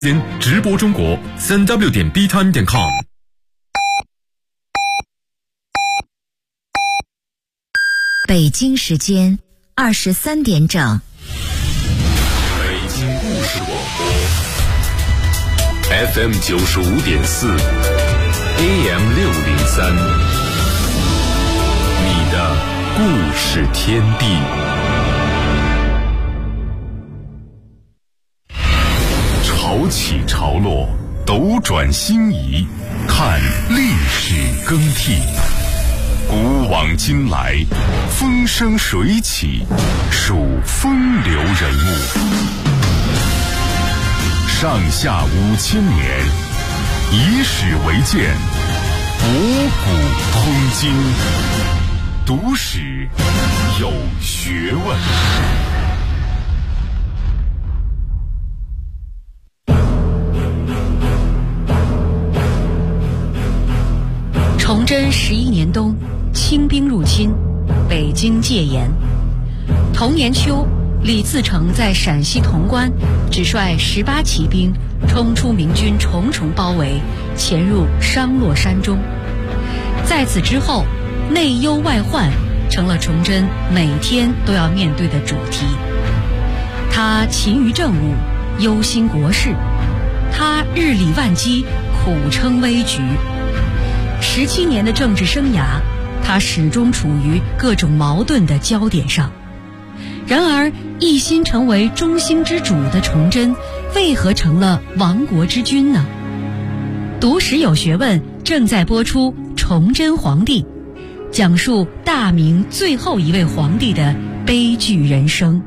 直播中国3w.btime.com。 北京时间23点整。 北京故事广播 FM 95.4 AM 603，你的故事天地。潮起潮落，斗转星移，看历史更替。古往今来，风生水起，数风流人物。上下5000年，以史为鉴，博古通今。读史有学问。 崇祯11年冬，清兵入侵，北京戒严。同年秋，李自成在陕西潼关只率18骑兵冲出明军重重包围，潜入商洛山中。在此之后，内忧外患成了崇祯每天都要面对的主题。他勤于政务，忧心国事；他日理万机，苦撑危局。17年的政治生涯，他始终处于各种矛盾的焦点上。然而，一心成为中兴之主的崇祯，为何成了亡国之君呢？读史有学问正在播出《崇祯皇帝》，讲述大明最后一位皇帝的悲剧人生。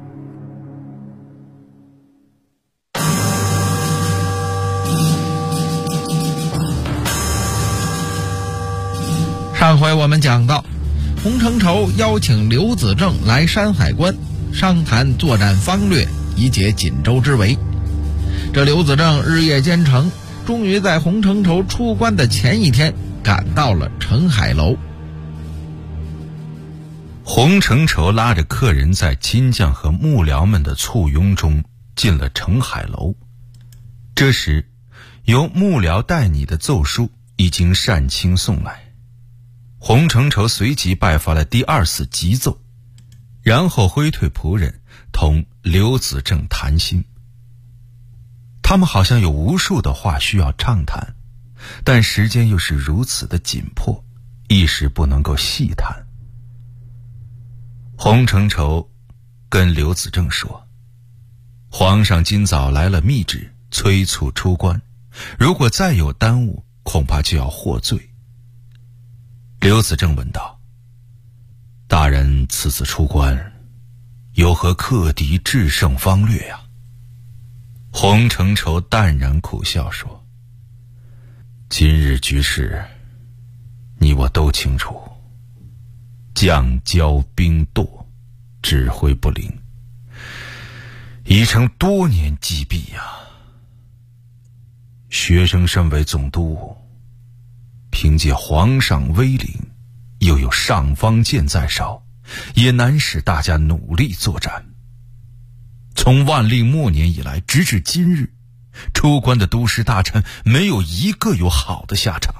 上回我们讲到，洪承畴邀请刘子正来山海关商谈作战方略，以解锦州之围。这刘子正日夜兼程，终于在洪承畴出关的前一天赶到了澄海楼。 洪承畴拉着客人在金匠和幕僚们的簇拥中进了澄海楼。这时，由幕僚代拟的奏书已经善卿送来。洪承畴随即拜发了第2次急奏，然后挥退仆人，同刘子正谈心。他们好像有无数的话需要畅谈，但时间又是如此的紧迫，一时不能够细谈。洪承畴跟刘子正说，皇上今早来了密旨，催促出关，如果再有耽误，恐怕就要获罪。刘子正问道，大人此次出关，有何克敌制胜方略呀？洪承畴淡然苦笑说，今日局势，你我都清楚，将骄兵惰，指挥不灵，已成多年积弊呀。学生身为总督，凭借皇上威灵，又有尚方剑在手，也难使大家努力作战。从万历末年以来，直至今日，出关的都师大臣没有一个有好的下场。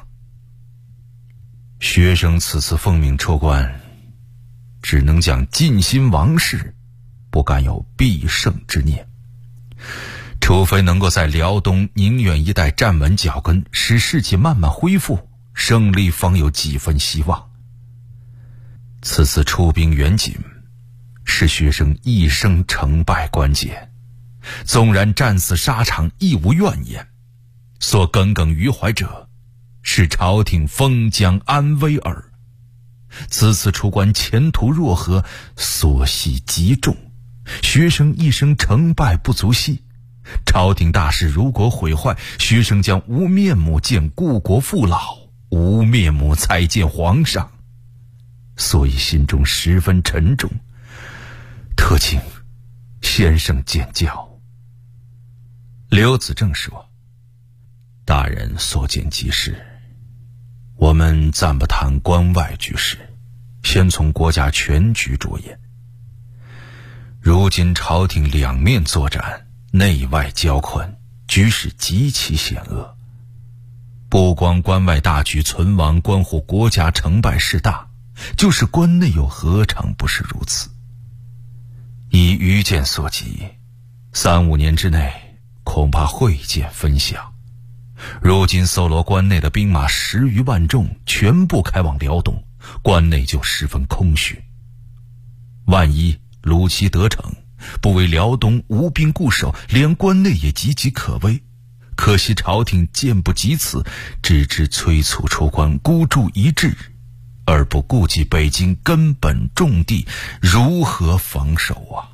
学生此次奉命出关，只能讲尽心王事，不敢有必胜之念。除非能够在辽东宁远一带站稳脚跟，使士气慢慢恢复，胜利方有几分希望。此次出兵援锦，是学生一生成败关键。纵然战死沙场，亦无怨言。所耿耿于怀者，是朝廷封疆安危耳。此次出关前途若何，所系极重。学生一生成败不足惜。朝廷大事如果毁坏，学生将无面目见故国父老，无面目再见皇上，所以心中十分沉重，特请先生见教。刘子正说，大人所见即是，我们暂不谈关外局势，先从国家全局着眼。如今朝廷两面作战，内外交困， 局势极其险恶。不光关外大局存亡关乎国家成败势大，就是关内又何尝不是如此？以愚见所及，3-5年之内恐怕会见分晓。如今搜罗关内的兵马10余万众全部开往辽东，关内就十分空虚。万一鲁齐得逞，不为辽东无兵固守，连关内也岌岌可危。可惜朝廷见不及此，只知催促出关，孤注一掷，而不顾及北京根本重地，如何防守啊？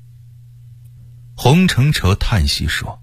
洪承畴叹息说：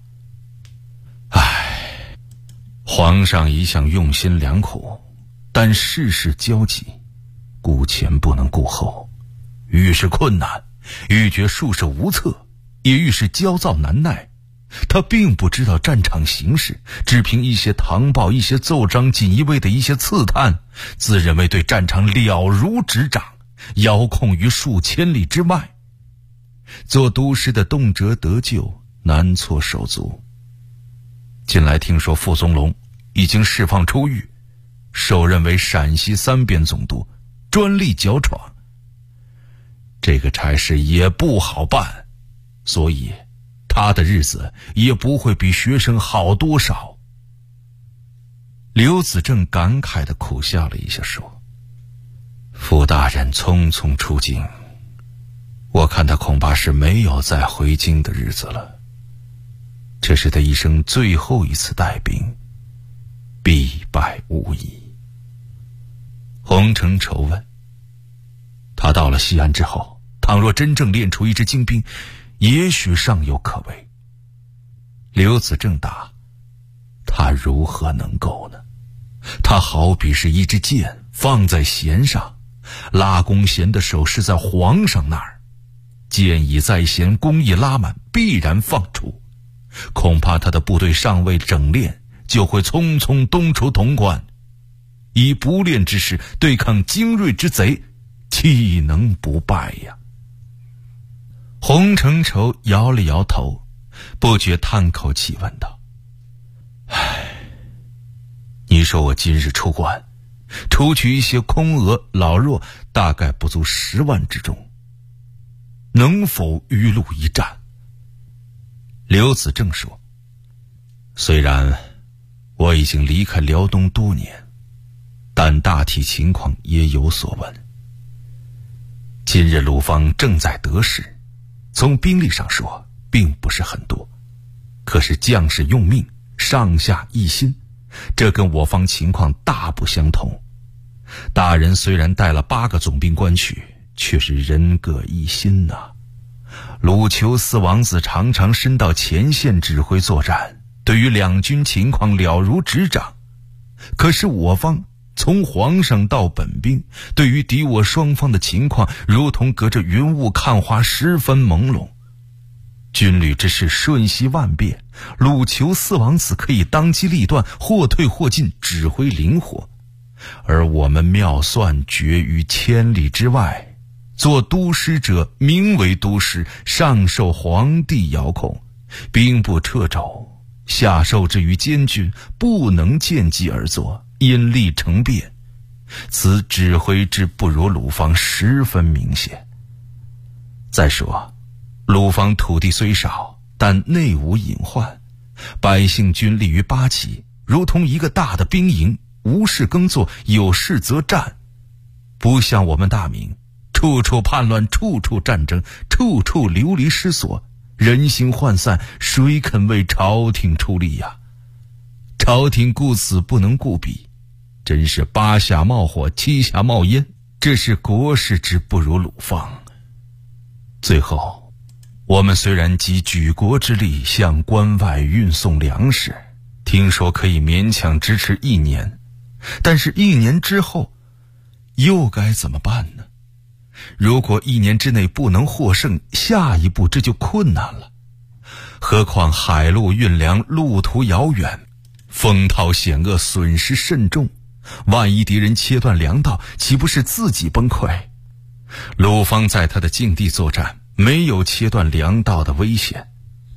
唉，皇上一向用心良苦，但世事交集，顾前不能顾后，愈是困难，愈觉束手无策，也愈是焦躁难耐。他并不知道战场形势，只凭一些唐报、一些奏章，锦衣卫的一些刺探，自认为对战场了如指掌，遥控于数千里之外。做都师的动辄得救，难措手足。近来听说傅宗龙已经释放出狱，受任为陕西3边总督，专利剿闯。这个差事也不好办，所以他的日子也不会比学生好多少。刘子正感慨地苦笑了一下，说：傅大人匆匆出京，我看他恐怕是没有再回京的日子了。这是他一生最后一次带兵，必败无疑。洪承畴问：他到了西安之后，倘若真正练出一支精兵，也许尚有可为。刘子正答：他如何能够呢？他好比是一支箭放在弦上，拉弓弦的手是在皇上那儿，箭已在弦，弓已拉满，必然放出。恐怕他的部队尚未整练，就会匆匆东出潼关，以不练之势对抗精锐之贼，岂能不败呀？洪承畴摇了摇头，不觉叹口气问道：唉，你说我今日出关，除去一些空额老弱，大概不足10万之众，能否与路一战？刘子正说：虽然我已经离开辽东多年，但大体情况也有所闻。今日鲁方正在得势，从兵力上说并不是很多，可是将士用命，上下一心，这跟我方情况大不相同。大人虽然带了8个总兵官去，却是人各一心呐。鲁丘4王子常常身到前线指挥作战，对于两军情况了如指掌。可是我方从皇上到本兵，对于敌我双方的情况如同隔着云雾看花，十分朦胧。军旅之事瞬息万变，鲁丘4王子可以当机立断，或退或进，指挥灵活，而我们妙算绝于千里之外。做都师者名为都师，上受皇帝遥控，兵不掣肘，下受制于监军，不能见机而作，因力成变，此指挥之不如鲁方十分明显。再说鲁方土地虽少，但内无隐患，百姓军立于8旗，如同一个大的兵营，无事耕作，有事则战，不像我们大明，处处叛乱，处处战争，处处流离失所，人心涣散，谁肯为朝廷出力呀？朝廷顾此不能顾彼，真是8下冒火，7下冒烟，这是国事之不如鲁方。最后我们虽然集举国之力向关外运送粮食，听说可以勉强支持1年，但是1年之后又该怎么办呢？如果1年之内不能获胜，下一步这就困难了。何况海路运粮，路途遥远，风涛险恶，损失甚重，万一敌人切断粮道，岂不是自己崩溃？鲁方在他的境地作战，没有切断粮道的危险，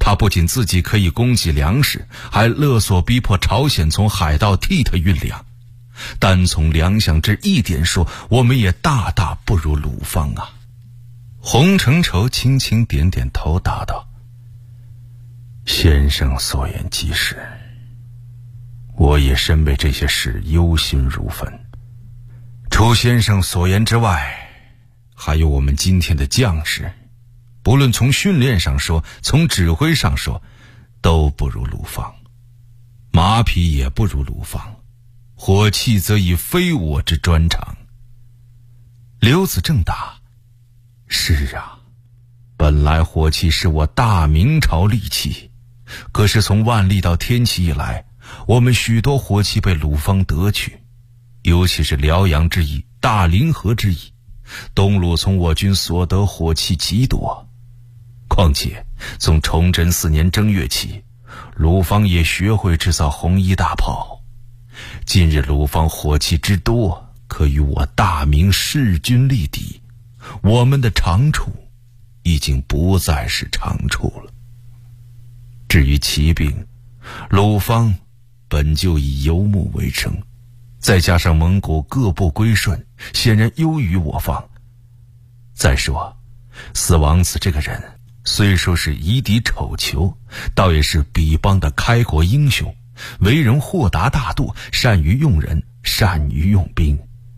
他不仅自己可以供给粮食，还勒索逼迫朝鲜从海盗替他运粮。单从粮饷这一点说，我们也大大不如鲁方啊。洪承畴轻轻点点头，答道：先生所言极是，我也深为这些事忧心如焚。除先生所言之外，还有我们今天的将士，不论从训练上说，从指挥上说，都不如鲁方。马匹也不如鲁方，火器则已非我之专长。刘子正答：是啊，本来火器是我大明朝利器，可是从万历到天启以来，我们许多火器被鲁方得去，尤其是辽阳之役、大凌河之役，东鲁从我军所得火器极多。况且从崇祯4年正月起，鲁方也学会制造红衣大炮。今日鲁方火器之多，可与我大明势均力敌，我们的长处已经不再是长处了。至于骑兵，鲁方本就以游牧为生，再加上蒙古各部归顺，显然优于我方。再说四王子这个人虽说是夷狄丑囚，倒也是彼邦的开国英雄，为人豁达大度，善于用人，善于用兵。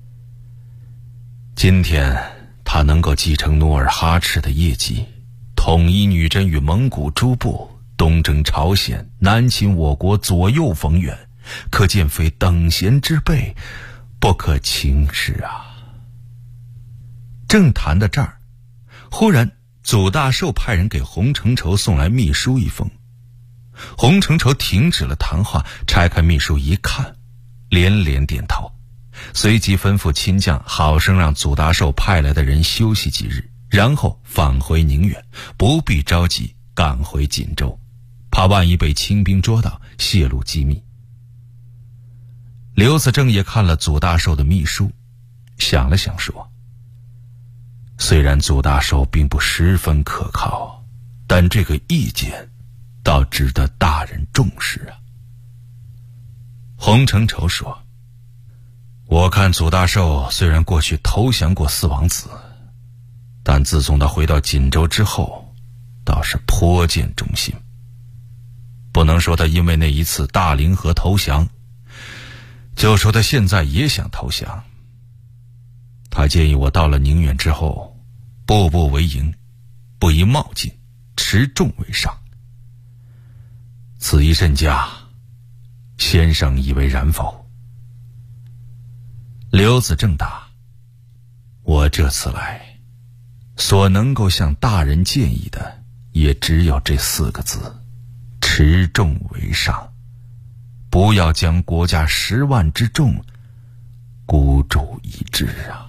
今天他能够继承努尔哈赤的业绩，统一女真与蒙古诸部，东征朝鲜，南侵我国，左右逢源，可见非等闲之辈，不可轻视啊。正谈到这儿，忽然祖大寿派人给洪承畴送来密书一封。洪承畴停止了谈话，拆开密书一看，连连点头，随即吩咐亲将好生让祖大寿派来的人休息几日，然后返回宁远，不必着急赶回锦州，怕万一被清兵捉到，泄露机密。刘子正也看了祖大寿的密书，想了想说：虽然祖大寿并不十分可靠，但这个意见倒值得大人重视啊。洪承畴说：我看祖大寿虽然过去投降过四王子，但自从他回到锦州之后，倒是颇见忠心。不能说他因为那一次大凌河投降，就说他现在也想投降。他建议我到了宁远之后，步步为营，不宜冒进，持重为上。此意甚佳，先生以为然否？刘子正答：我这次来，所能够向大人建议的，也只有这4个字：持重为上，不要将国家10万之众孤注一掷啊。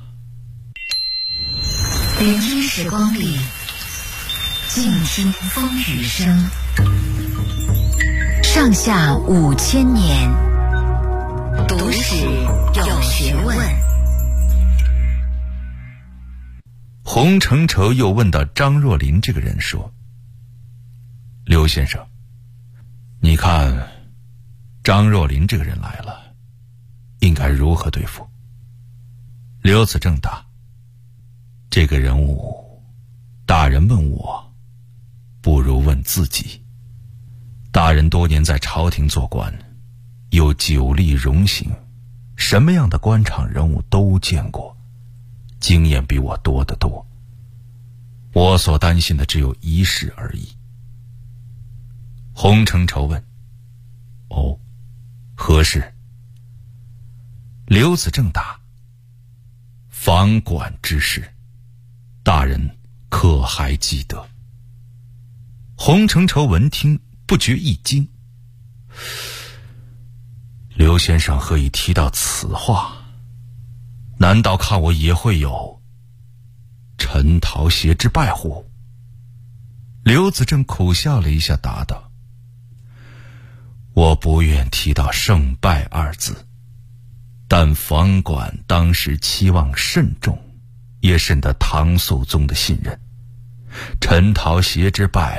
聆听时光里，静听风雨声。上下5000年，读史有学问。 洪承畴又问到张若琳这个人说：刘先生，你看张若琳这个人来了，应该如何对付？刘子正答：这个人物，大人问我，不如问自己。大人多年在朝廷做官，有9历荣行，什么样的官场人物都见过，经验比我多得多。我所担心的只有一事而已。洪承畴问：哦，何事？刘子正答：房管之事，大人可还记得？洪承畴闻听，不觉一惊。刘先生何以提到此话？难道看我也会有陈陶协之败乎？刘子正苦笑了一下，答道：我不愿提到胜败2字，但房管当时期望甚重，也深得唐肃宗的信任。陈陶协之败，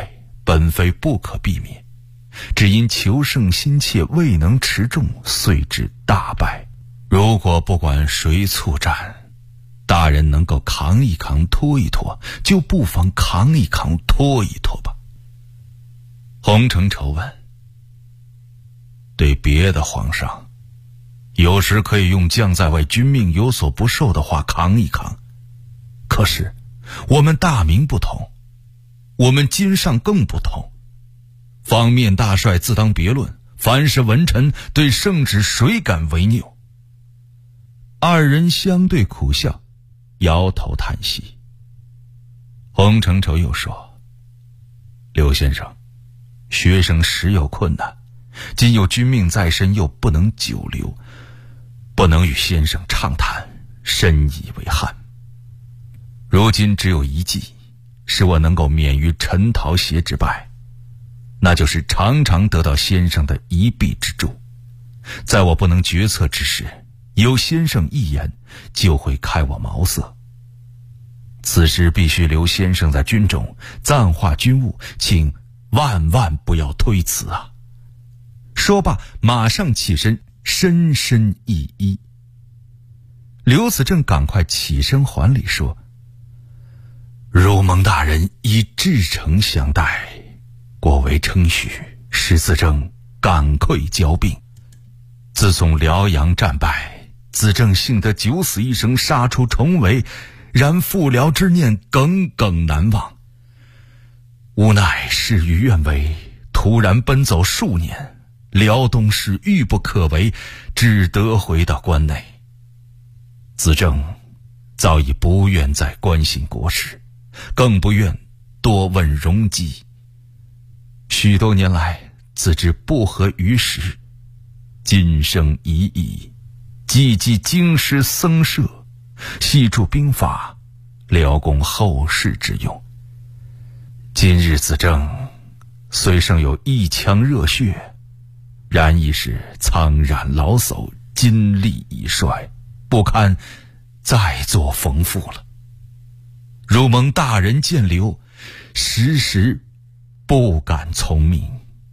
本非不可避免，只因求胜心切未能持重，遂致大败。如果不管谁促战，大人能够扛一扛拖一拖，就不妨扛一扛拖一拖吧。洪承畴问：对别的皇上，有时可以用将在外君命有所不受的话扛一扛，可是我们大明不同，我们今上更不同。方面大帅自当别论，凡是文臣对圣旨谁敢违拗？二人相对苦笑，摇头叹息。洪承畴又说：刘先生，学生实有困难，今有君命在身，又不能久留，不能与先生畅谈，深以为憾。如今只有一计，使我能够免于陈桃协之败，那就是常常得到先生的一臂之助。在我不能决策之时，有先生一言，就会开我茅塞。此时必须留先生在军中暂化军务，请万万不要推辞啊！说罢，马上起身，深深一揖。刘子正赶快起身还礼说：如蒙大人以至诚相待，国为称许，使子正感愧交臂。自从辽阳战败，子正幸得九死一生，杀出重围，然复辽之念耿耿难忘。无奈事与愿违，突然奔走数年，辽东事欲不可为，只得回到关内。子正早已不愿再关心国事，更不愿多问容迹。许多年来，自知不合于时，今生已矣，积积京师僧舍，细著兵法，辽供后世之用。今日子正虽生有一腔热血，然已是苍然老叟，筋力已衰，不堪再做冯父了。如蒙大人见留，时时不敢从命。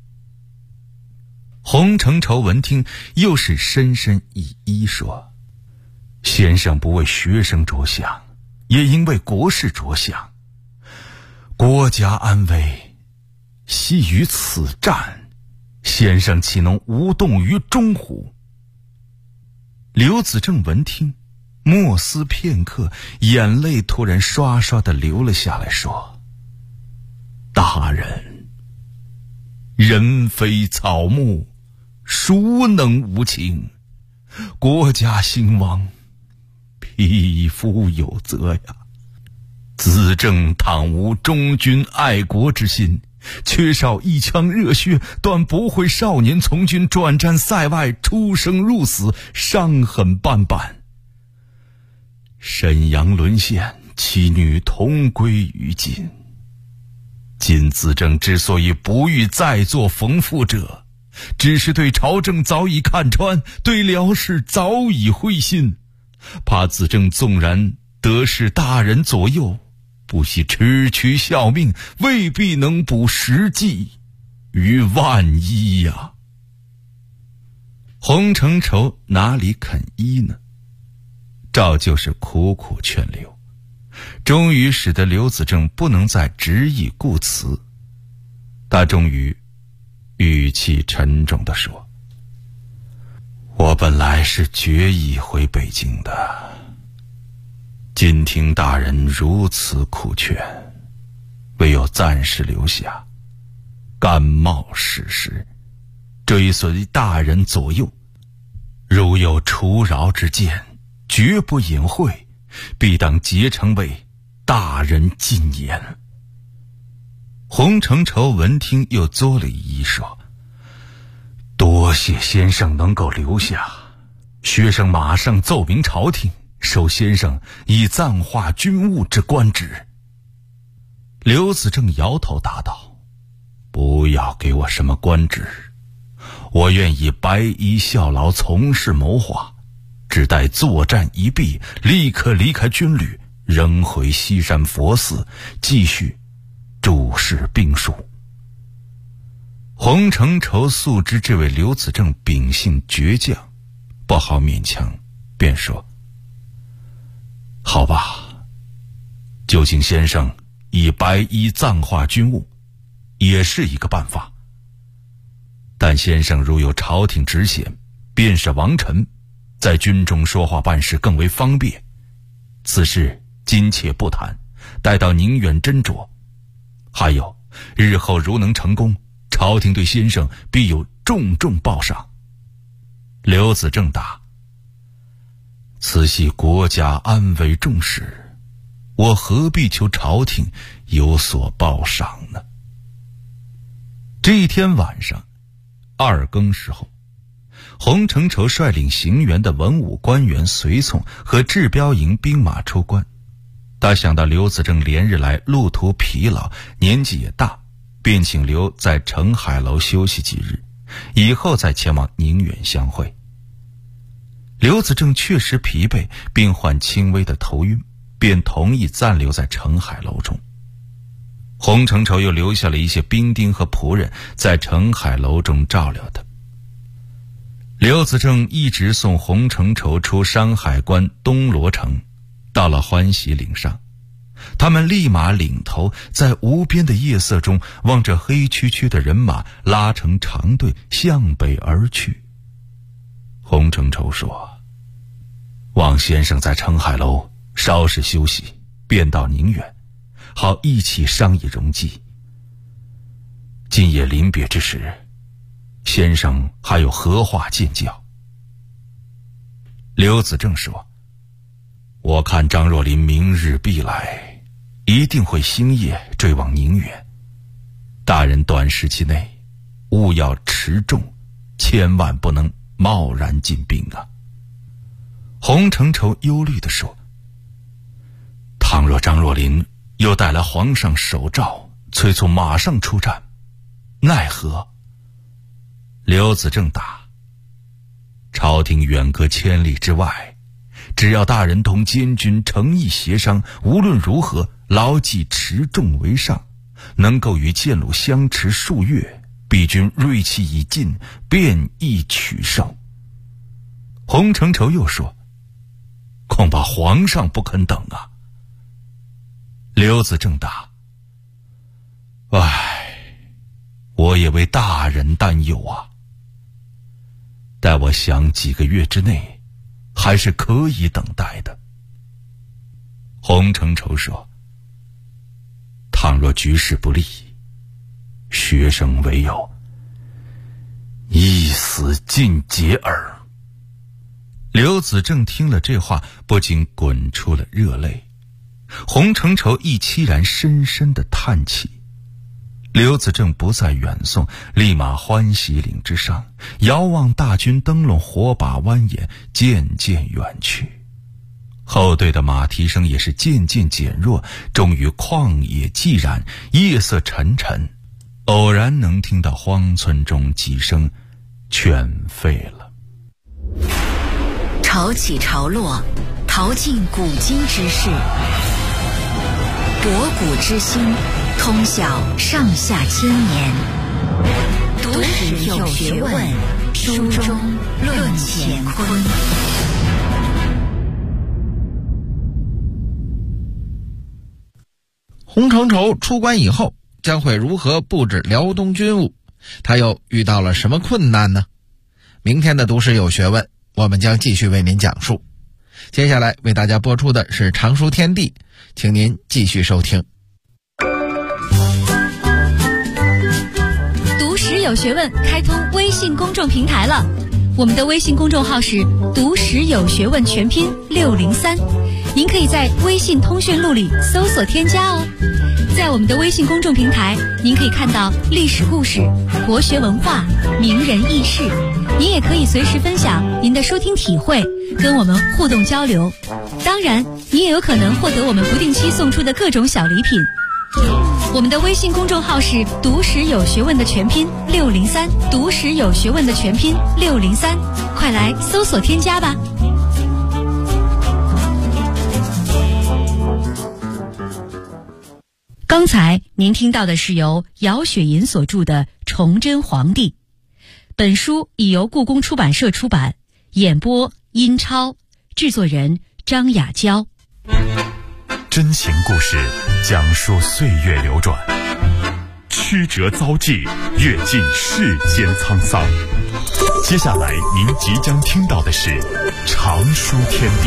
洪承畴闻听，又是深深一揖说：先生不为学生着想，也应为国事着想。国家安危，系于此战，先生岂能无动于衷乎？刘子正闻听，默思片刻，眼泪突然刷刷地流了下来，说：大人，人非草木，孰能无情？国家兴亡，匹夫有责呀。子正倘无忠君爱国之心，缺少一腔热血，断不会少年从军，转战塞外，出生入死，伤痕斑斑。沈阳沦陷，妻女同归于尽。今子正之所以不欲再做冯父者，只是对朝政早已看穿，对辽事早已灰心，怕子正纵然得势大人左右，不惜痴躯效命，未必能补实际于万一呀。洪承畴哪里肯依呢？照旧是苦苦劝留，终于使得刘子正不能再执意顾辞。他终于语气沉重地说：我本来是决意回北京的，今听大人如此苦劝，唯有暂时留下，甘冒失事，追随大人左右。如有除饶之见，绝不隐晦，必当竭诚为大人进言。洪承畴闻听，又作了一揖，说：多谢先生能够留下，学生马上奏明朝廷，授先生以暂化军务之官职。刘子正摇头答道：不要给我什么官职，我愿以白衣效劳，从事谋划，只待作战一毕，立刻离开军旅，仍回西山佛寺，继续注视兵书， 洪承畴素知这位刘子正秉性倔强，不好勉强，便说：好吧，就请先生以白衣暂化军务，也是一个办法。但先生如有朝廷职衔，便是王臣，在军中说话办事更为方便。此事今且不谈，待到宁远斟酌。还有，日后如能成功，朝廷对先生必有重重报赏。刘子正答：此系国家安危重视，我何必求朝廷有所报赏呢？这一天晚上2更时候，洪承畴率领行辕的文武官员随从和治标营兵马出关。他想到刘子正连日来路途疲劳，年纪也大，便请留在澄海楼休息几日，以后再前往宁远相会。刘子正确实疲惫，并患轻微的头晕，便同意暂留在澄海楼中。洪承畴又留下了一些兵丁和仆人在澄海楼中照料他。刘子正一直送洪承畴出山海关东罗城，到了欢喜岭上，他们立马领头在无边的夜色中望着黑黢黢的人马拉成长队向北而去。洪承畴说：望先生在澄海楼稍事休息，便到宁远，好一起商议容计。今夜临别之时，先生还有何话见教？刘子正说：我看张若琳明日必来，一定会星夜追往宁远。大人短时期内务要持重，千万不能贸然进兵啊。洪承畴忧虑地说：倘若张若琳又带来皇上手诏，催促马上出战，奈何？刘子正答：朝廷远隔千里之外，只要大人同监军诚意协商，无论如何牢记持重为上，能够与剑虏相持数月，彼军锐气已尽，便易取胜。洪承畴又说：恐怕皇上不肯等啊。刘子正答：我也为大人担忧啊。待我想几个月之内还是可以等待的。洪承畴说：倘若局势不利，学生唯有一死尽竭耳。刘子正听了这话，不禁滚出了热泪。洪承畴亦凄然深深的叹气。刘子正不再远送，立马欢喜岭之上，遥望大军灯笼火把蜿蜒，渐渐远去。后队的马蹄声也是渐渐减弱，终于旷野寂然，夜色沉沉，偶然能听到荒村中几声犬吠了。 潮起潮落，淘尽古今之事，博古之心，通晓上下千年。读史有学问，书中论乾坤。 洪承畴出关以后将会如何布置辽东军务？他又遇到了什么困难呢？明天的读史有学问，我们将继续为您讲述。接下来为大家播出的是常书天地，请您继续收听。 读史有学问开通微信公众平台了，我们的微信公众号是读史有学问全拼603，您可以在微信通讯录里搜索添加哦。在我们的微信公众平台，您可以看到历史故事、国学文化、名人轶事，您也可以随时分享您的收听体会，跟我们互动交流。当然，你也有可能获得我们不定期送出的各种小礼品。我们的微信公众号是读史有学问的全拼603，读史有学问的全拼603，快来搜索添加吧。刚才您听到的是由姚雪银所著的《 崇祯皇帝。本书已由故宫出版社出版，演播殷超，制作人张雅娇。 真情故事讲述岁月流转，曲折遭际，阅尽世间沧桑。接下来您即将听到的是常书天地。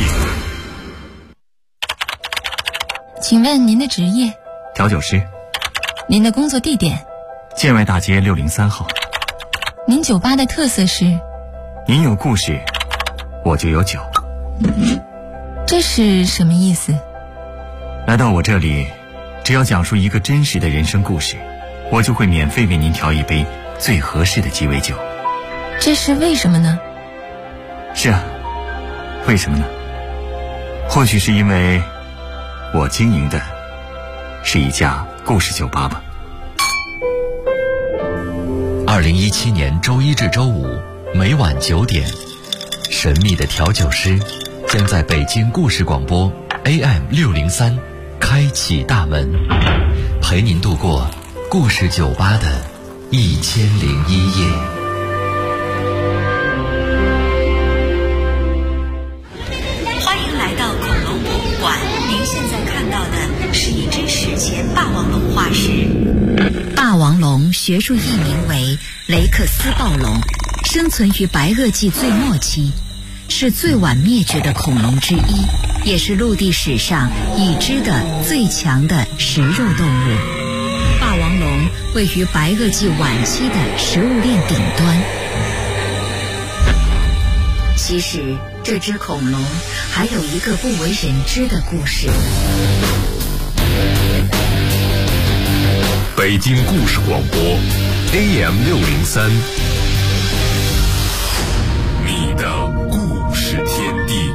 请问您的职业？ 调酒师。 您的工作地点？ 建外大街603号。 您酒吧的特色是？ 您有故事，我就有酒。 这是什么意思？ 来到我这里，只要讲述一个真实的人生故事，我就会免费为您调一杯最合适的鸡尾酒。 这是为什么呢？ 是啊，为什么呢？或许是因为我经营的是一家故事酒吧吧。 2017年周一至周五每晚9点，神秘的调酒师将在北京故事广播 AM603开启大门，陪您度过故事酒吧的1001夜。 欢迎来到恐龙博物馆，您现在看到的是一只史前霸王龙化石。霸王龙学术译名为雷克斯暴龙，生存于白垩纪最末期，是最晚灭绝的恐龙之一，也是陆地史上已知的最强的食肉动物。霸王龙位于白垩纪晚期的食物链顶端。其实这只恐龙还有一个不为人知的故事。 北京故事广播 AM603，你的故事天地。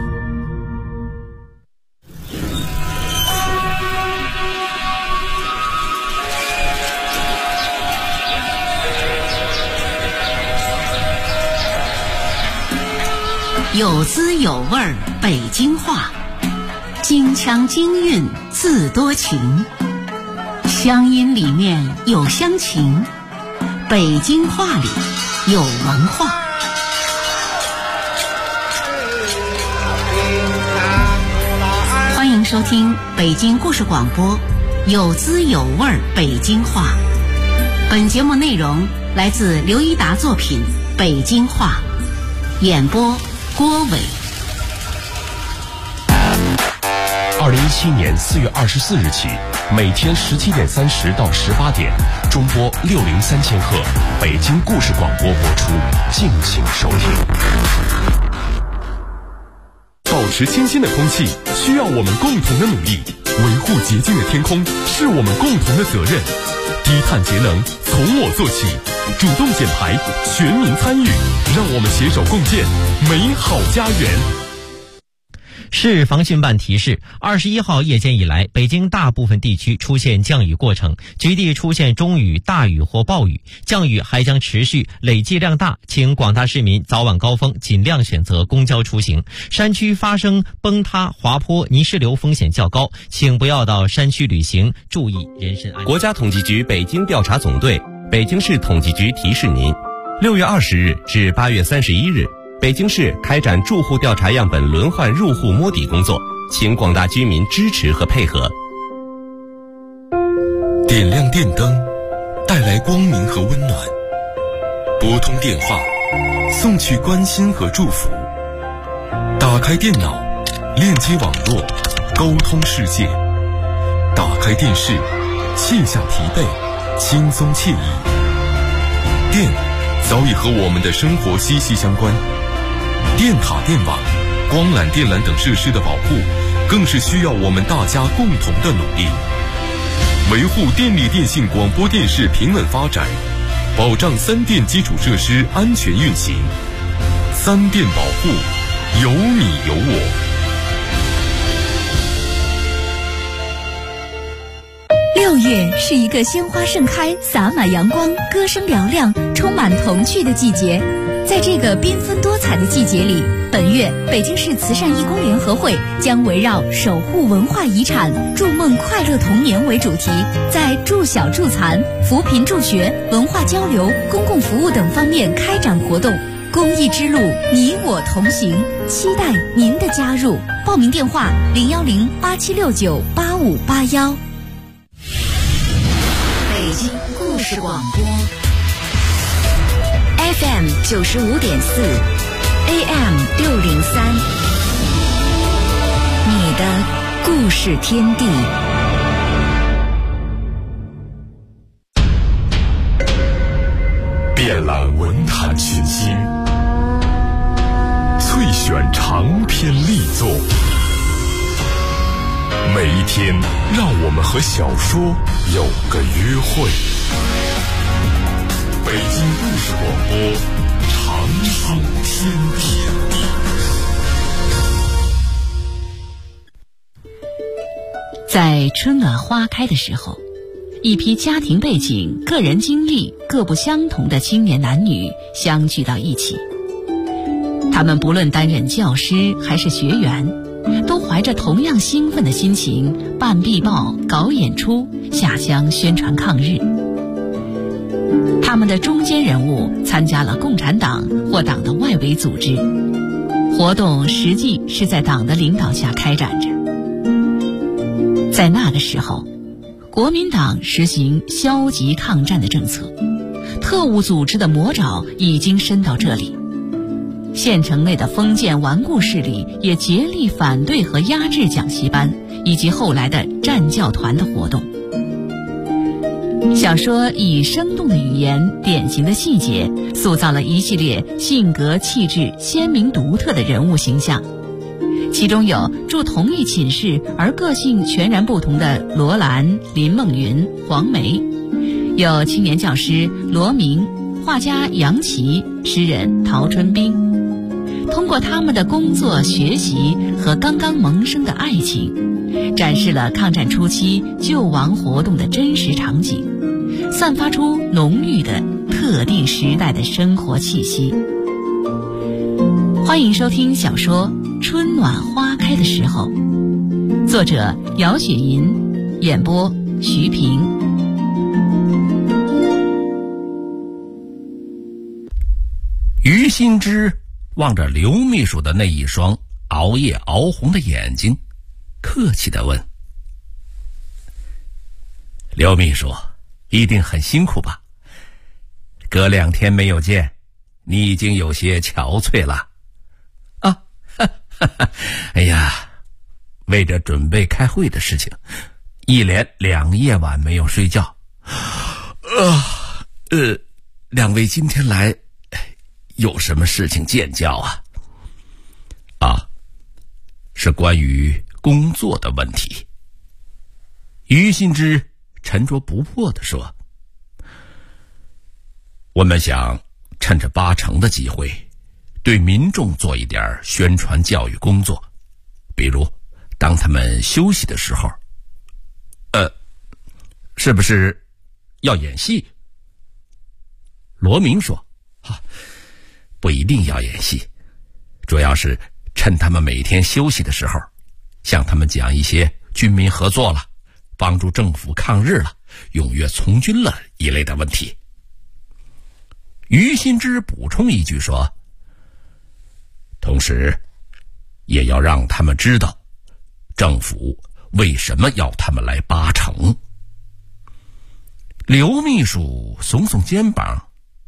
有滋有味儿北京话，京腔京韵字多情，乡音里面有乡情，北京话里有文化。欢迎收听北京故事广播，有滋有味儿北京话。本节目内容来自刘一达作品《北京话》，演播郭伟。 2017年4月24日起，每天17点30到18点，中波603千赫，北京故事广播播出，敬请收听。保持清新的空气需要我们共同的努力，维护洁净的天空是我们共同的责任。低碳节能从我做起，主动减排，全民参与，让我们携手共建美好家园。 市防汛办提示，21号夜间以来，北京大部分地区出现降雨过程，局地出现中雨、大雨或暴雨，降雨还将持续，累计量大，请广大市民早晚高峰尽量选择公交出行。山区发生崩塌、滑坡、泥石流风险较高，请不要到山区旅行，注意人身安全。 国家统计局北京调查总队、北京市统计局提示您：6月20日至8月31日。北京市开展住户调查样本轮换入户摸底工作，请广大居民支持和配合。 点亮电灯，带来光明和温暖；拨通电话，送去关心和祝福；打开电脑，链接网络，沟通世界；打开电视，卸下疲惫，轻松惬意。电早已和我们的生活息息相关。电塔、电网、光缆、电缆等设施的保护，更是需要我们大家共同的努力。维护电力电信广播电视平稳发展，保障三电基础设施安全运行。三电保护，有你有我。 6月是一个鲜花盛开、洒满阳光、歌声嘹亮、充满童趣的季节。 在这个缤纷多彩的季节里，本月北京市慈善义工联合会将围绕守护文化遗产、筑梦快乐童年为主题，在助小助残、扶贫助学、文化交流、公共服务等方面开展活动。公益之路，你我同行，期待您的加入。报名电话：010-8769-8581。 北京故事广播 FM 95.4 AM 603，你的故事天地。 遍览文坛群星，萃选长篇力作，每一天让我们和小说有个约会。北京故事广播，长寿天地。 在春暖花开的时候，一批家庭背景、个人经历各不相同的青年男女相聚到一起。他们不论担任教师还是学员，都怀着同样兴奋的心情办壁报、搞演出、下乡宣传抗日。他们的中坚人物参加了共产党或党的外围组织，活动实际是在党的领导下开展着。在那个时候，国民党实行消极抗战的政策，特务组织的魔爪已经伸到这里。县城内的封建顽固势力也竭力反对和压制讲习班以及后来的战教团的活动。小说以生动的语言、典型的细节，塑造了一系列性格气质鲜明独特的人物形象。其中有住同一寝室而个性全然不同的罗兰、林梦云、黄梅，有青年教师罗明、画家杨琦、诗人陶春冰。通过他们的工作、学习和刚刚萌生的爱情，展示了抗战初期救亡活动的真实场景，散发出浓郁的特定时代的生活气息。欢迎收听小说《春暖花开的时候》，作者姚雪银，演播徐平。 于新之望着刘秘书的那一双熬夜熬红的眼睛，客气地问：“刘秘书，一定很辛苦吧？隔2天没有见，你已经有些憔悴了。”啊，哎呀，为着准备开会的事情，一连2夜晚没有睡觉。两位今天来有什么事情见教啊？是关于工作的问题。于新之沉着不迫地说：“我们想趁着8成的机会，对民众做一点宣传教育工作，比如当他们休息的时候，是不是要演戏？”罗明说：“不一定要演戏，主要是趁他们每天休息的时候，向他们讲一些军民合作了、帮助政府抗日了、踊跃从军了一类的问题。”于新之补充一句说：“同时也要让他们知道政府为什么要他们来8成。”刘秘书耸耸肩膀：“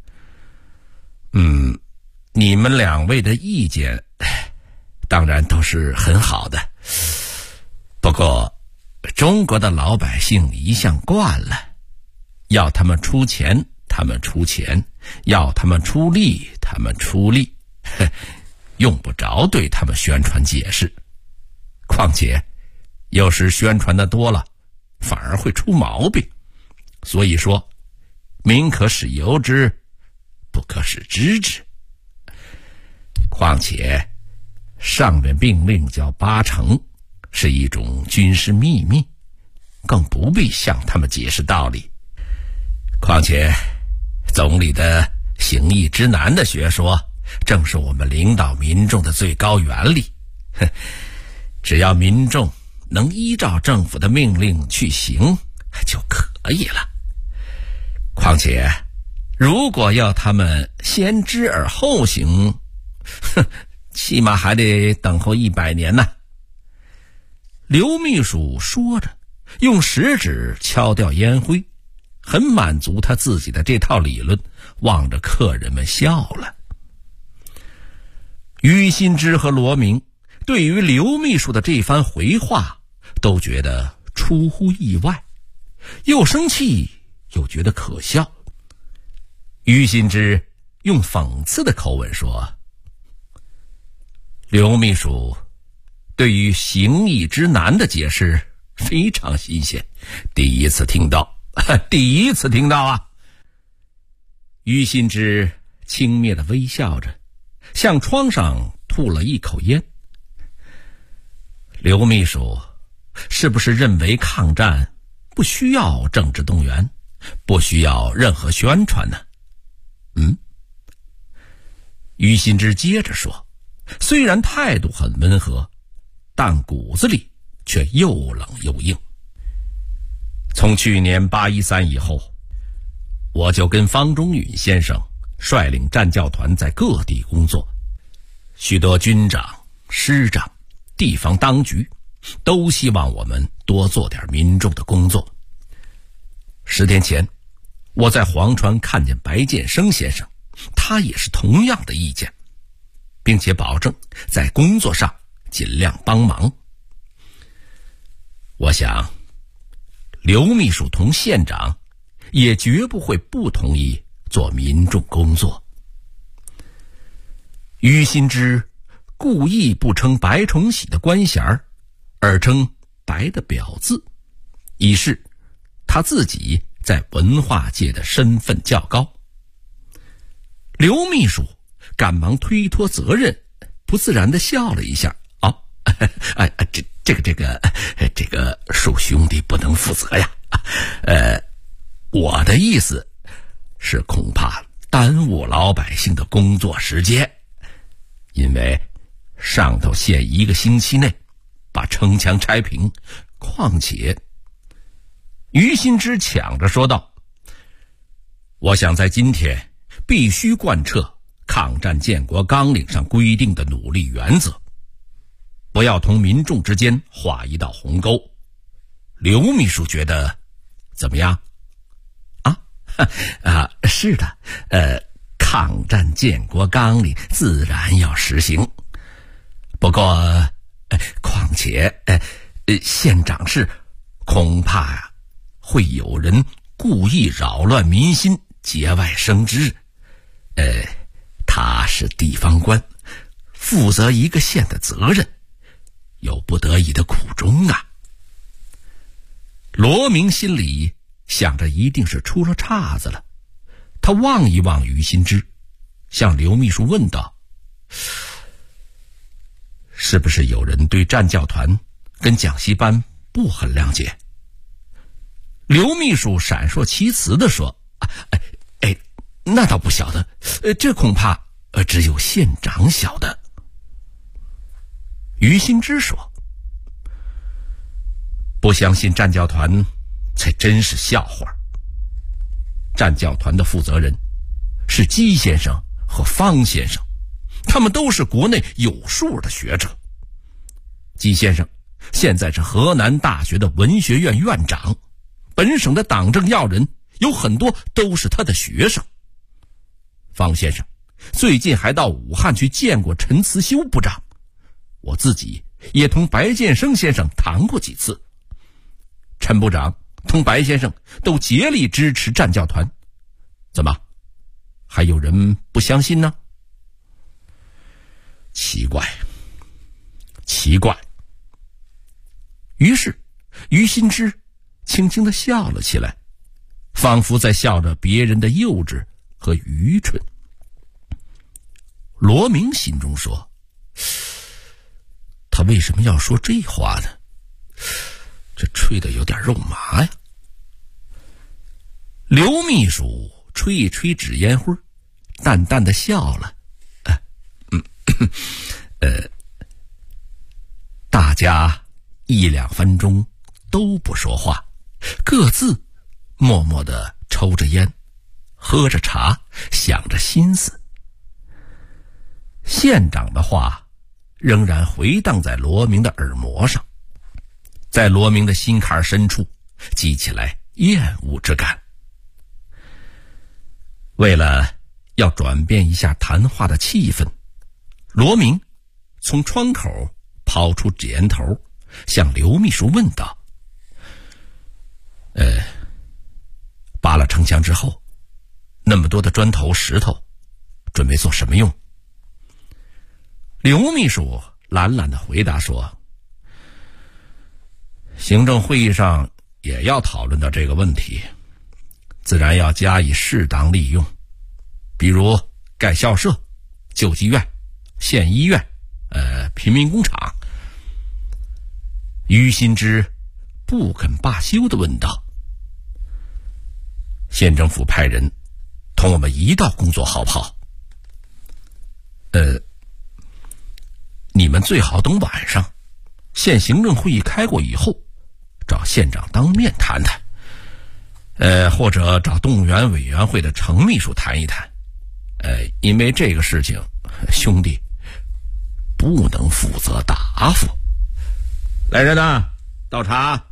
你们2位的意见当然都是很好的，不过中国的老百姓一向惯了，要他们出钱他们出钱，要他们出力他们出力，用不着对他们宣传解释。况且有时宣传的多了，反而会出毛病。所以说，民可使由之，不可使知之。况且上面命令叫8成，是一种军事秘密，更不必向他们解释道理。况且总理的行义之难的学说正是我们领导民众的最高原理。只要民众能依照政府的命令去行就可以了。况且如果要他们先知而后行，起码还得等候100年呢。刘秘书说着，用食指敲掉烟灰，很满足他自己的这套理论，望着客人们笑了。于新之和罗明对于刘秘书的这番回话都觉得出乎意外，又生气又觉得可笑。于新之用讽刺的口吻说：刘秘书对于行义之难的解释非常新鲜，第一次听到啊！于新之轻蔑地微笑着，向窗上吐了一口烟。刘秘书是不是认为抗战不需要政治动员，不需要任何宣传呢？于新之接着说，虽然态度很温和，但骨子里却又冷又硬。从去年813以后，我就跟方中允先生率领战教团在各地工作，许多军长、师长、地方当局都希望我们多做点民众的工作。10天前，我在黄川看见白建生先生，他也是同样的意见，并且保证在工作上尽量帮忙。我想刘秘书同县长也绝不会不同意做民众工作。于新之故意不称白崇禧的官衔，而称白的表字，以示他自己在文化界的身份较高。刘秘书赶忙推脱责任，不自然地笑了一下。这个恕兄弟不能负责呀。我的意思是恐怕耽误老百姓的工作时间，因为上头限1个星期内把城墙拆平，况且于新之抢着说道，我想在今天必须贯彻抗战建国纲领上规定的努力原则，不要同民众之间画一道鸿沟。刘秘书觉得怎么样？是的，抗战建国纲领自然要实行，不过况且县长是恐怕会有人故意扰乱民心，节外生枝。他是地方官，负责一个县的责任，有不得已的苦衷啊。罗明心里想着一定是出了岔子了，他望一望于新之，向刘秘书问道，是不是有人对战教团跟讲习班不很谅解？刘秘书闪烁其词地说，那倒不晓得，这恐怕只有县长晓得。于新之说，不相信战教团才真是笑话。战教团的负责人是姬先生和方先生，他们都是国内有数的学者。姬先生现在是河南大学的文学院院长，本省的党政要人有很多都是他的学生。方先生最近还到武汉去见过陈慈修部长，我自己也同白建生先生谈过几次。陈部长同白先生都竭力支持战教团，怎么还有人不相信呢？奇怪。于是于新之轻轻地笑了起来，仿佛在笑着别人的幼稚和愚蠢。罗明心中说，他为什么要说这话呢？这吹得有点肉麻呀。刘秘书吹一吹纸烟灰，淡淡的笑了， 大家1-2分钟都不说话，各自默默地抽着烟，喝着茶，想着心思。县长的话仍然回荡在罗明的耳膜上，在罗明的心坎深处激起来厌恶之感。为了要转变一下谈话的气氛，罗明从窗口抛出烟头，向刘秘书问道：扒了城墙之后，那么多的砖头石头准备做什么用？刘秘书懒懒地回答说：行政会议上也要讨论到这个问题，自然要加以适当利用，比如盖校舍、救济院、县医院、贫民工厂。于新之不肯罢休地问道：县政府派人同我们一道工作好不好？你们最好等晚上县行政会议开过以后，找县长当面谈谈，或者找动物园委员会的程秘书谈一谈。因为这个事情，兄弟不能负责答复。来人呐，倒茶。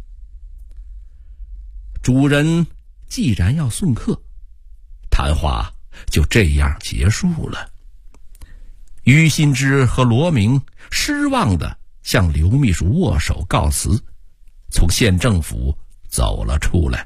主人既然要送客，谈话就这样结束了。于新之和罗明失望地向刘秘书握手告辞，从县政府走了出来。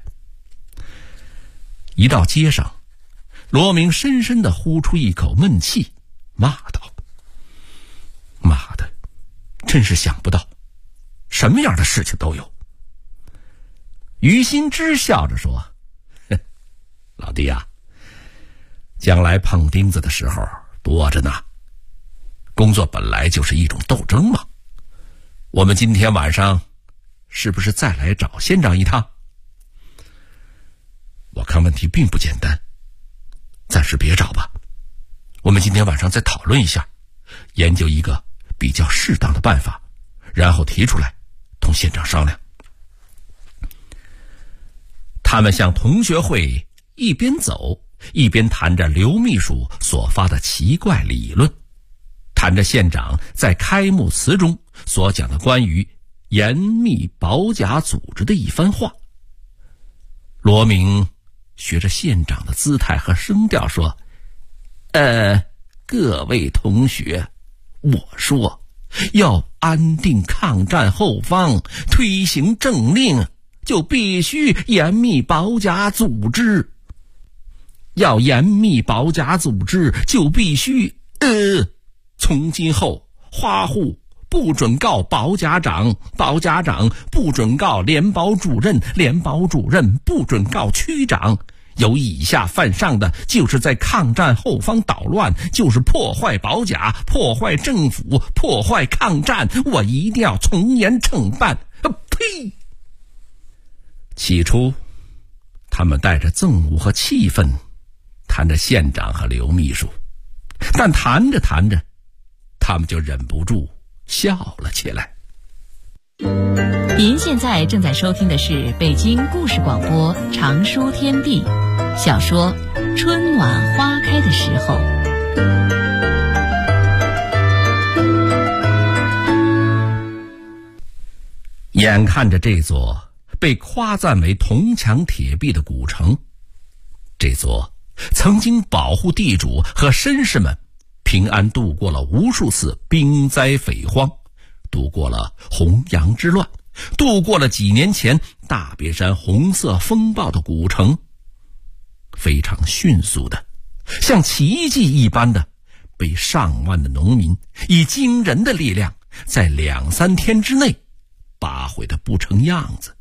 一到街上，罗明深深地呼出一口闷气，骂道：妈的，真是想不到，什么样的事情都有。于新之笑着说：老弟啊，将来碰钉子的时候多着呢，工作本来就是一种斗争嘛。我们今天晚上是不是再来找县长一趟？我看问题并不简单，暂时别找吧，我们今天晚上再讨论一下，研究一个比较适当的办法，然后提出来同县长商量。他们向同学会一边走一边谈着刘秘书所发的奇怪理论，谈着县长在开幕词中所讲的关于严密保甲组织的一番话。罗明学着县长的姿态和声调说：各位同学，我说要安定抗战后方，推行政令，就必须严密保甲组织。要严密保甲组织，就必须从今后花户不准告保甲长，保甲长不准告联保主任，联保主任不准告区长。有以下犯上的，就是在抗战后方捣乱，就是破坏保甲，破坏政府，破坏抗战，我一定要从严惩办。呸！起初他们带着憎恶和气愤谈着县长和刘秘书，但谈着谈着他们就忍不住笑了起来。 您现在正在收听的是北京故事广播长书天地小说《春暖花开的时候》。 眼看着这座被夸赞为铜墙铁壁的古城，这座曾经保护地主和绅士们平安度过了无数次兵灾匪荒，度过了洪杨之乱，度过了几年前大别山红色风暴的古城，非常迅速的，像奇迹一般的被上万的农民以惊人的力量在2-3天之内扒毁得不成样子。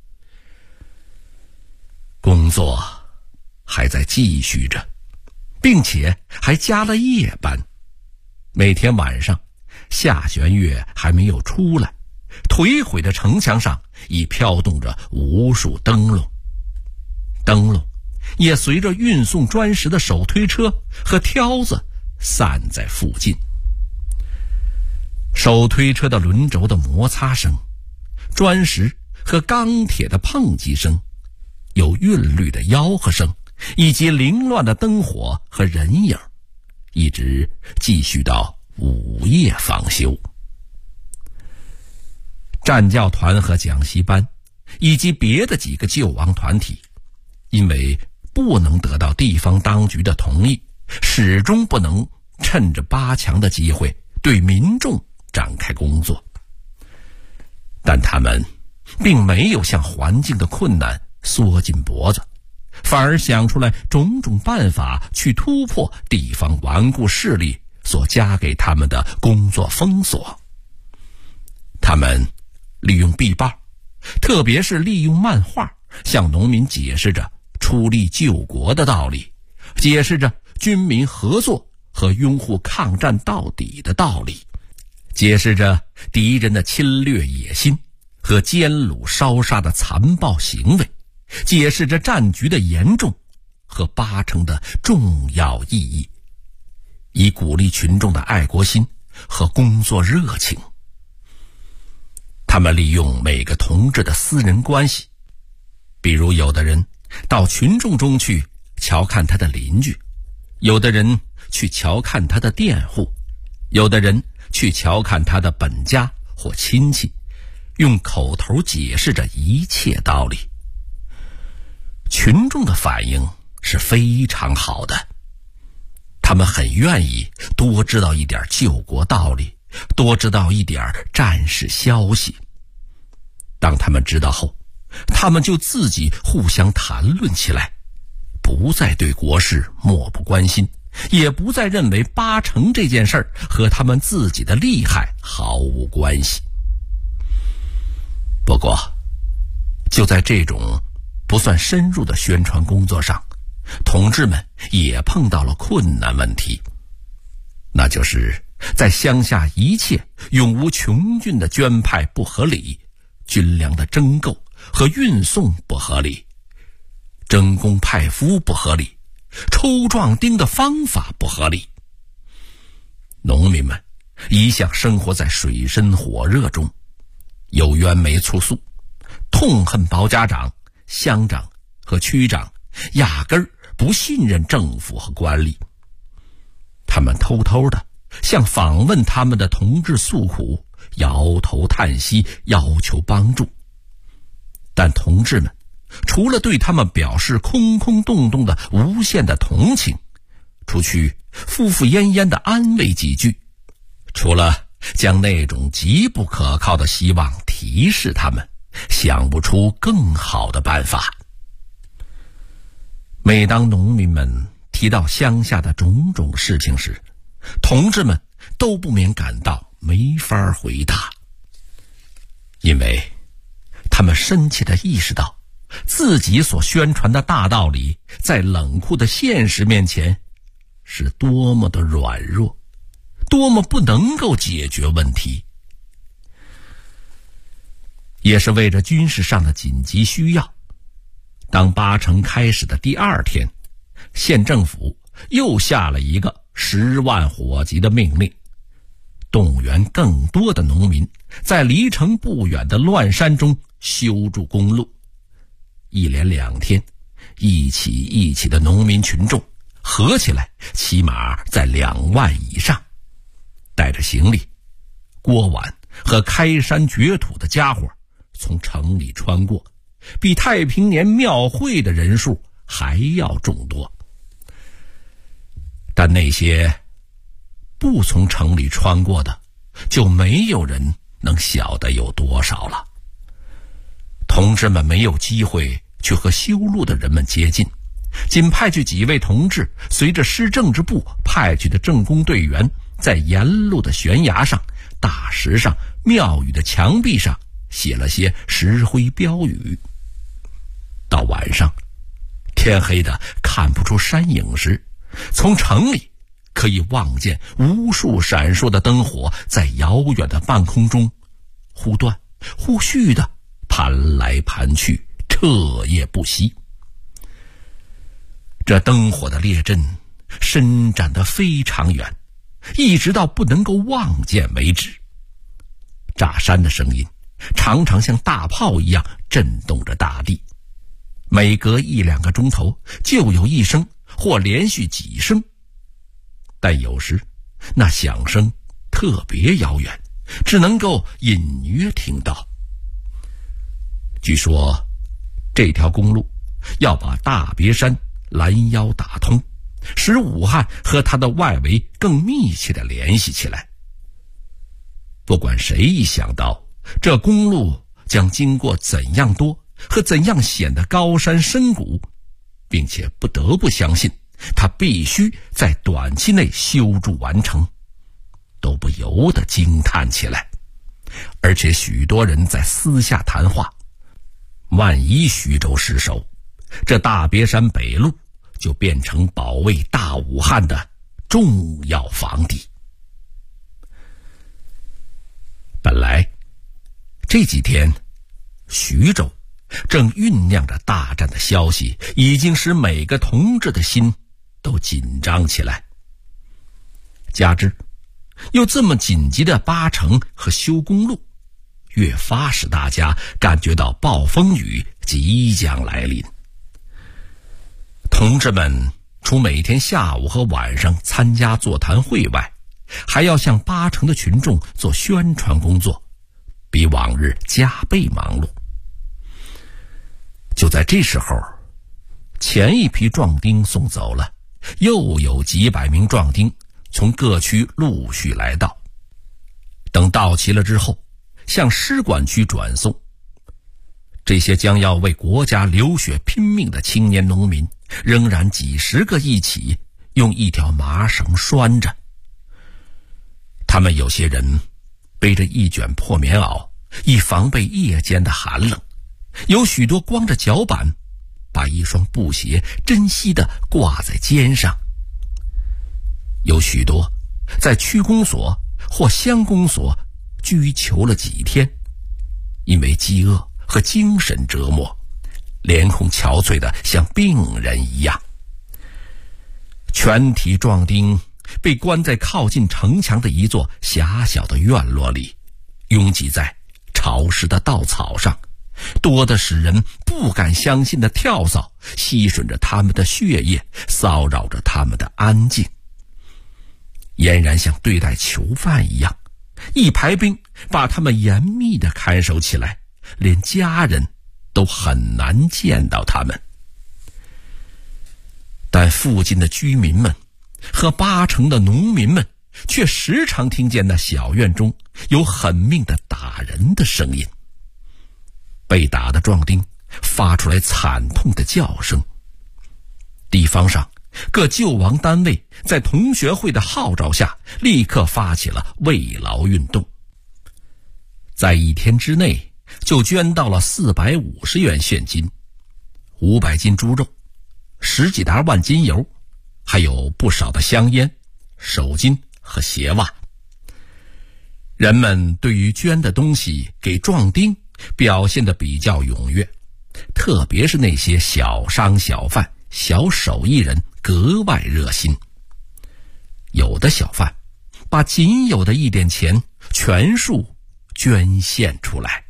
工作还在继续着，并且还加了夜班。每天晚上下弦月还没有出来，颓毁的城墙上已飘动着无数灯笼，灯笼也随着运送砖石的手推车和挑子散在附近。 手推车的轮轴的摩擦声，砖石和钢铁的碰击声，有韵律的吆喝声，以及凌乱的灯火和人影，一直继续到午夜方休。战教团和讲习班以及别的几个救亡团体，因为不能得到地方当局的同意，始终不能趁着八强的机会对民众展开工作。但他们并没有向环境的困难缩紧脖子，反而想出来种种办法去突破地方顽固势力所加给他们的工作封锁。他们利用壁报，特别是利用漫画，向农民解释着出力救国的道理，解释着军民合作和拥护抗战到底的道理，解释着敌人的侵略野心和奸掳烧杀的残暴行为，解释着战局的严重和八成的重要意义，以鼓励群众的爱国心和工作热情。他们利用每个同志的私人关系，比如有的人到群众中去瞧看他的邻居，有的人去瞧看他的佃户，有的人去瞧看他的本家或亲戚，用口头解释着一切道理。群众的反应是非常好的，他们很愿意多知道一点救国道理，多知道一点战事消息。当他们知道后，他们就自己互相谈论起来，不再对国事漠不关心，也不再认为八成这件事和他们自己的利害毫无关系。不过，就在这种不算深入的宣传工作上，同志们也碰到了困难问题，那就是在乡下一切永无穷尽的捐派不合理，军粮的征购和运送不合理，征工派夫不合理，抽壮丁的方法不合理。农民们一向生活在水深火热中，有冤没处诉，痛恨包家长、乡长和区长，压根儿不信任政府和官吏。他们偷偷的向访问他们的同志诉苦，摇头叹息，要求帮助。但同志们除了对他们表示空空洞洞的无限的同情，除去敷敷衍衍的安慰几句，除了将那种极不可靠的希望提示他们，想不出更好的办法。每当农民们提到乡下的种种事情时，同志们都不免感到没法回答，因为他们深切地意识到自己所宣传的大道理在冷酷的现实面前是多么的软弱，多么不能够解决问题。也是为着军事上的紧急需要，当八成开始的第二天，县政府又下了一个10万火急的命令，动员更多的农民在离城不远的乱山中修筑公路。一连2天，一起的农民群众合起来起码在2万以上，带着行李、锅碗和开山掘土的家伙从城里穿过，比太平年庙会的人数还要众多。但那些不从城里穿过的，就没有人能晓得有多少了。同志们没有机会去和修路的人们接近，仅派去几位同志，随着市政治部派去的政工队员，在沿路的悬崖上、大石上、庙宇的墙壁上写了些石灰标语。到晚上，天黑的看不出山影时，从城里可以望见无数闪烁的灯火在遥远的半空中忽断忽续的盘来盘去，彻夜不息。这灯火的列阵伸展得非常远，一直到不能够望见为止。 炸山的声音常常像大炮一样震动着大地，每隔1-2个钟头就有一声或连续几声，但有时那响声特别遥远，只能够隐约听到。据说这条公路要把大别山拦腰打通，使武汉和它的外围更密切地联系起来。不管谁一想到这公路将经过怎样多和怎样险的高山深谷，并且不得不相信它必须在短期内修筑完成，都不由得惊叹起来。而且许多人在私下谈话，万一徐州失守，这大别山北路就变成保卫大武汉的重要防地。本来这几天徐州正酝酿着大战的消息，已经使每个同志的心都紧张起来，加之又这么紧急的扒城和修公路，越发使大家感觉到暴风雨即将来临。同志们除每天下午和晚上参加座谈会外，还要向扒城的群众做宣传工作，比往日加倍忙碌。就在这时候，前一批壮丁送走了，又有几百名壮丁从各区陆续来到。等到齐了之后，向使馆区转送。这些将要为国家流血拼命的青年农民，仍然几十个一起用一条麻绳拴着。他们有些人背着一卷破棉袄，以防备夜间的寒冷；有许多光着脚板，把一双布鞋珍惜地挂在肩上；有许多在区公所或乡公所拘囚了几天，因为饥饿和精神折磨，脸孔憔悴得像病人一样。全体壮丁被关在靠近城墙的一座狭小的院落里，拥挤在潮湿的稻草上，多得使人不敢相信的跳蚤吸吮着他们的血液，骚扰着他们的安静，俨然像对待囚犯一样。一排兵把他们严密地看守起来，连家人都很难见到他们。但附近的居民们和扒城的农民们却时常听见那小院中有狠命的打人的声音。被打的壮丁发出来惨痛的叫声。地方上各救亡单位在同学会的号召下，立刻发起了慰劳运动。在1天之内就捐到了450元现金、500斤猪肉、10几沓万金油，还有不少的香烟、手巾和鞋袜。人们对于捐的东西给壮丁表现得比较踊跃，特别是那些小商小贩、小手艺人格外热心。有的小贩把仅有的一点钱全数捐献出来。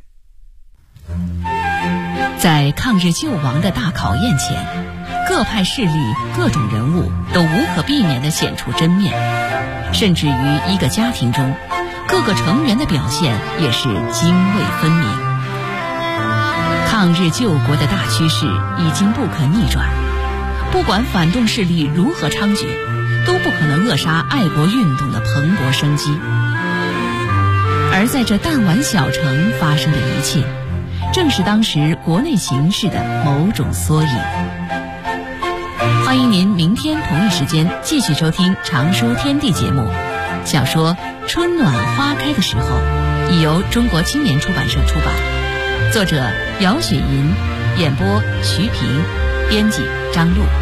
在抗日救亡的大考验前，各派势力、各种人物都无可避免地显出真面，甚至于一个家庭中，各个成员的表现也是泾渭分明。抗日救国的大趋势已经不可逆转，不管反动势力如何猖獗，都不可能扼杀爱国运动的蓬勃生机。而在这弹丸小城发生的一切，正是当时国内形势的某种缩影。欢迎您明天同一时间继续收听《常说天地》节目。小说《春暖花开的时候》已由中国青年出版社出版，作者姚雪银，演播徐平，编辑张璐。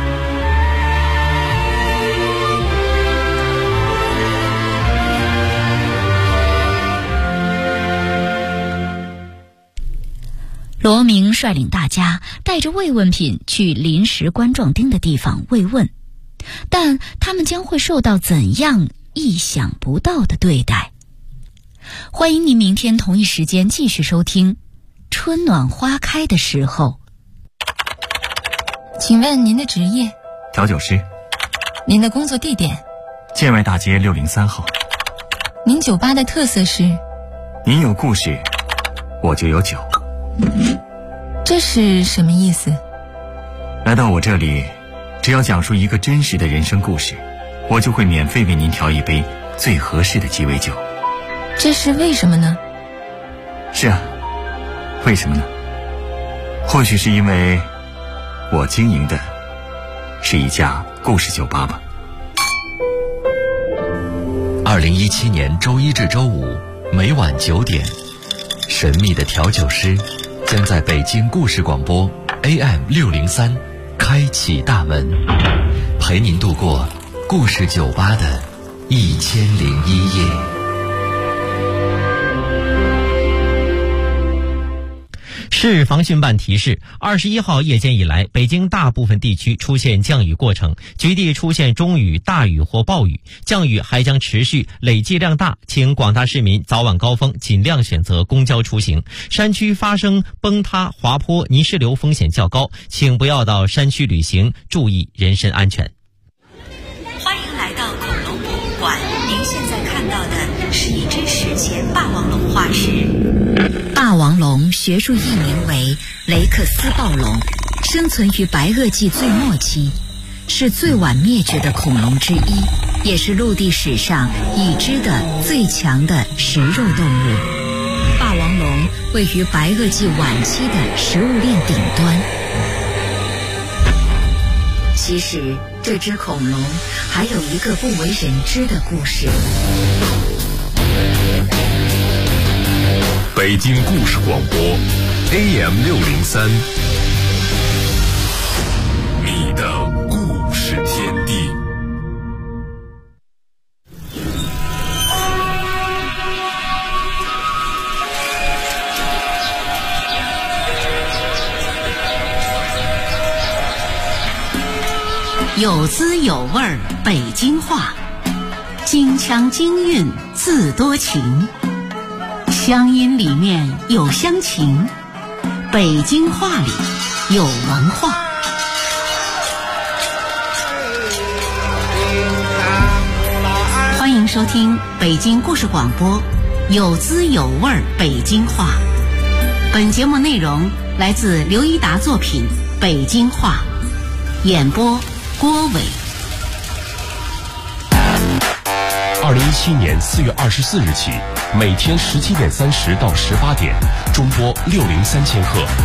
罗明率领大家带着慰问品去临时关壮丁的地方慰问，但他们将会受到怎样意想不到的对待？ 欢迎您明天同一时间继续收听春暖花开的时候。 请问您的职业？ 调酒师。 您的工作地点？ 建外大街603号。 您酒吧的特色是？ 您有故事，我就有酒。 这是什么意思？ 来到我这里，只要讲述一个真实的人生故事，我就会免费为您调一杯最合适的鸡尾酒。 这是为什么呢？ 是啊，为什么呢？或许是因为我经营的是一家故事酒吧吧。 2017年周一至周五每晚9点，神秘的调酒师将在北京故事广播 AM603开启大门，陪您度过故事酒吧的1001夜。 市防汛办提示：21号夜间以来，北京大部分地区出现降雨过程，局地出现中雨、大雨或暴雨，降雨还将持续，累计量大，请广大市民早晚高峰尽量选择公交出行。山区发生崩塌、滑坡、泥石流风险较高，请不要到山区旅行，注意人身安全。 欢迎来到恐龙博物馆，您现在看到的是一只史前霸王龙化石。 霸王龙学术译名为雷克斯暴龙，生存于白垩纪最末期，是最晚灭绝的恐龙之一，也是陆地史上已知的最强的食肉动物。霸王龙位于白垩纪晚期的食物链顶端。其实这只恐龙还有一个不为人知的故事。 北京故事广播 AM603，你的故事天地。 有滋有味儿北京话，京腔京韵字多情，乡音里面有乡情，北京话里有文化。欢迎收听北京故事广播，有滋有味儿北京话。本节目内容来自刘一达作品《北京话》，演播郭伟。 2017年4月24日起，每天17点30到18点，中波603千赫。